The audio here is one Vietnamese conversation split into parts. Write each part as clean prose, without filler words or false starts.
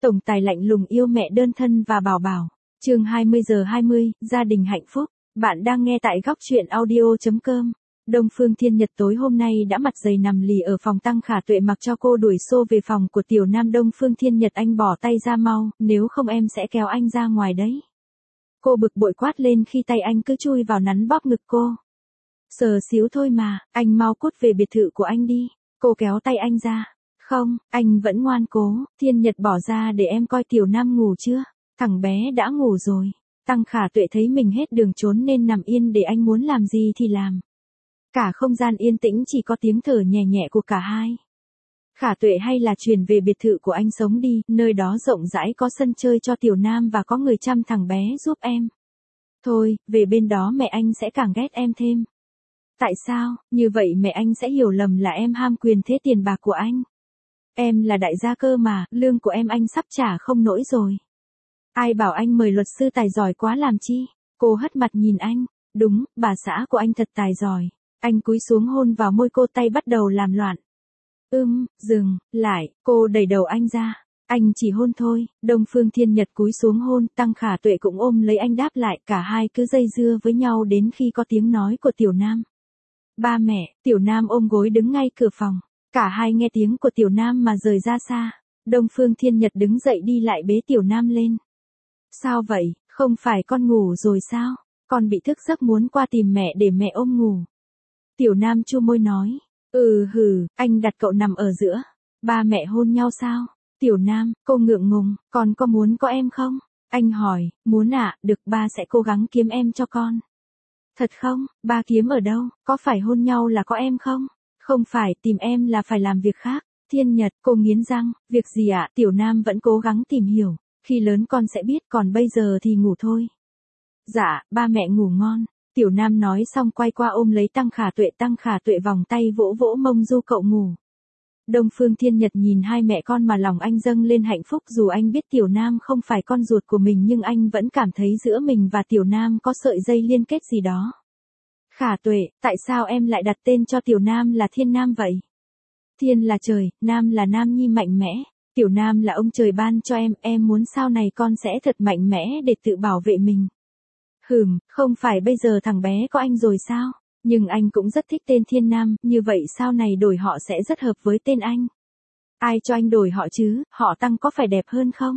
Tổng tài lạnh lùng yêu mẹ đơn thân và bảo bảo. Chương 20:20, gia đình hạnh phúc. Bạn đang nghe tại góc truyện audio.com. Đông Phương Thiên Nhật tối hôm nay đã mặt dày nằm lì ở phòng Tăng Khả Tuệ mặc cho cô đuổi xô về phòng của tiểu nam. Đông Phương Thiên Nhật, anh bỏ tay ra mau, nếu không em sẽ kéo anh ra ngoài đấy. Cô bực bội quát lên khi tay anh cứ chui vào nắn bóp ngực cô. Sờ xíu thôi mà, anh mau cút về biệt thự của anh đi. Cô kéo tay anh ra. Không, anh vẫn ngoan cố. Thiên Nhật bỏ ra để em coi tiểu nam ngủ chưa. Thằng bé đã ngủ rồi. Tăng Khả Tuệ thấy mình hết đường trốn nên nằm yên để anh muốn làm gì thì làm. Cả không gian yên tĩnh chỉ có tiếng thở nhẹ nhẹ của cả hai. Khả Tuệ, hay là chuyển về biệt thự của anh sống đi, nơi đó rộng rãi, có sân chơi cho tiểu nam và có người chăm thằng bé giúp em. Thôi, về bên đó mẹ anh sẽ càng ghét em thêm. Tại sao? Như vậy mẹ anh sẽ hiểu lầm là em ham quyền thế tiền bạc của anh. Em là đại gia cơ mà, lương của em anh sắp trả không nổi rồi. Ai bảo anh mời luật sư tài giỏi quá làm chi? Cô hất mặt nhìn anh. Đúng, bà xã của anh thật tài giỏi. Anh cúi xuống hôn vào môi cô, tay bắt đầu làm loạn. Dừng lại, cô đẩy đầu anh ra. Anh chỉ hôn thôi. Đông Phương Thiên Nhật cúi xuống hôn, Tăng Khả Tuệ cũng ôm lấy anh đáp lại, cả hai cứ dây dưa với nhau đến khi có tiếng nói của tiểu nam. Ba mẹ. Tiểu nam ôm gối đứng ngay cửa phòng. Cả hai nghe tiếng của tiểu nam mà rời ra xa. Đông Phương Thiên Nhật đứng dậy đi lại bế tiểu nam lên. Sao vậy, không phải con ngủ rồi sao? Con bị thức giấc muốn qua tìm mẹ để mẹ ôm ngủ. Tiểu nam chu môi nói. Anh đặt cậu nằm ở giữa. Ba mẹ hôn nhau sao? Tiểu nam, cô ngượng ngùng, con có muốn có em không? Anh hỏi, muốn ạ, được, ba sẽ cố gắng kiếm em cho con. Thật không? Ba kiếm ở đâu? Có phải hôn nhau là có em không? Không phải, tìm em là phải làm việc khác. Thiên Nhật, cô nghiến răng, việc gì ạ? Tiểu nam vẫn cố gắng tìm hiểu. Khi lớn con sẽ biết, còn bây giờ thì ngủ thôi. Dạ, ba mẹ ngủ ngon. Tiểu nam nói xong quay qua ôm lấy Tăng Khả Tuệ. Tăng Khả Tuệ vòng tay vỗ vỗ mông du cậu ngủ. Đông Phương Thiên Nhật nhìn hai mẹ con mà lòng anh dâng lên hạnh phúc, dù anh biết tiểu nam không phải con ruột của mình nhưng anh vẫn cảm thấy giữa mình và tiểu nam có sợi dây liên kết gì đó. Khả Tuệ, tại sao em lại đặt tên cho tiểu nam là Thiên Nam vậy? Thiên là trời, Nam là nam nhi mạnh mẽ. Tiểu nam là ông trời ban cho em muốn sau này con sẽ thật mạnh mẽ để tự bảo vệ mình. Không phải bây giờ thằng bé có anh rồi sao? Nhưng anh cũng rất thích tên Thiên Nam, như vậy sau này đổi họ sẽ rất hợp với tên anh. Ai cho anh đổi họ chứ, họ Tăng có phải đẹp hơn không?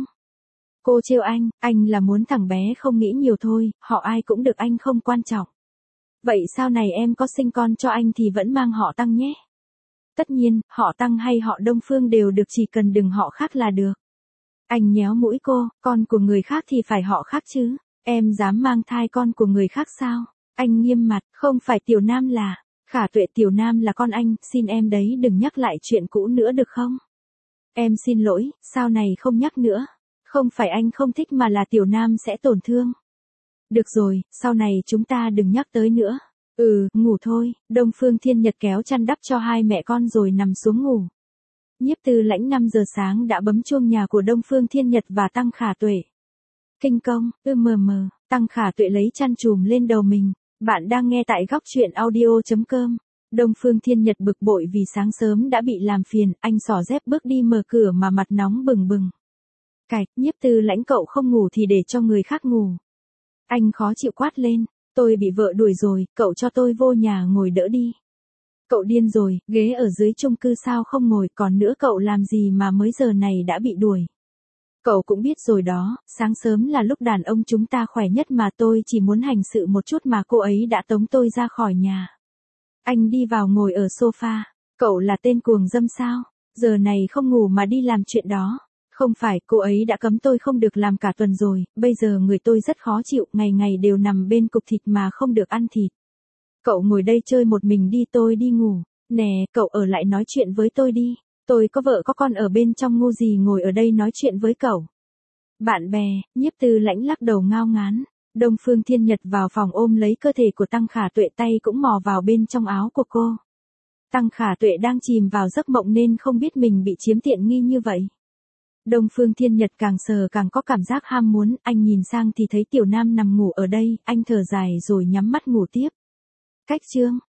Cô trêu anh là muốn thằng bé không nghĩ nhiều thôi, họ ai cũng được, anh không quan trọng. Vậy sau này em có sinh con cho anh thì vẫn mang họ Tăng nhé. Tất nhiên, họ Tăng hay họ Đông Phương đều được, chỉ cần đừng họ khác là được. Anh nhéo mũi cô, con của người khác thì phải họ khác chứ. Em dám mang thai con của người khác sao? Anh nghiêm mặt, không phải tiểu nam là. Khả Tuệ, tiểu nam là con anh, xin em đấy đừng nhắc lại chuyện cũ nữa được không? Em xin lỗi, sau này không nhắc nữa. Không phải anh không thích mà là tiểu nam sẽ tổn thương. Được rồi, sau này chúng ta đừng nhắc tới nữa. Ngủ thôi. Đông Phương Thiên Nhật kéo chăn đắp cho hai mẹ con rồi nằm xuống ngủ. Nhiếp Tư Lãnh 5 giờ sáng đã bấm chuông nhà của Đông Phương Thiên Nhật và Tăng Khả Tuệ. Kinh công, Tăng Khả Tuệ lấy chăn trùm lên đầu mình. Bạn đang nghe tại góc truyện audio.com. Đông Phương Thiên Nhật bực bội vì sáng sớm đã bị làm phiền, anh xỏ dép bước đi mở cửa mà mặt nóng bừng bừng. Cạch, Nhiếp Tư Lãnh, cậu không ngủ thì để cho người khác ngủ. Anh khó chịu quát lên, tôi bị vợ đuổi rồi, cậu cho tôi vô nhà ngồi đỡ đi. Cậu điên rồi, ghế ở dưới chung cư sao không ngồi, còn nữa cậu làm gì mà mới giờ này đã bị đuổi. Cậu cũng biết rồi đó, sáng sớm là lúc đàn ông chúng ta khỏe nhất mà, tôi chỉ muốn hành sự một chút mà cô ấy đã tống tôi ra khỏi nhà. Anh đi vào ngồi ở sofa, cậu là tên cuồng dâm sao, giờ này không ngủ mà đi làm chuyện đó. Không phải, cô ấy đã cấm tôi không được làm cả tuần rồi, bây giờ người tôi rất khó chịu, ngày ngày đều nằm bên cục thịt mà không được ăn thịt. Cậu ngồi đây chơi một mình đi, tôi đi ngủ. Nè, cậu ở lại nói chuyện với tôi đi. Tôi có vợ có con ở bên trong, ngu gì ngồi ở đây nói chuyện với cậu. Bạn bè. Nhiếp Tư Lãnh lắc đầu ngao ngán. Đông Phương Thiên Nhật vào phòng ôm lấy cơ thể của Tăng Khả Tuệ, tay cũng mò vào bên trong áo của cô. Tăng Khả Tuệ đang chìm vào giấc mộng nên không biết mình bị chiếm tiện nghi như vậy. Đông Phương Thiên Nhật càng sờ càng có cảm giác ham muốn, anh nhìn sang thì thấy tiểu nam nằm ngủ ở đây, anh thở dài rồi nhắm mắt ngủ tiếp. Cách chương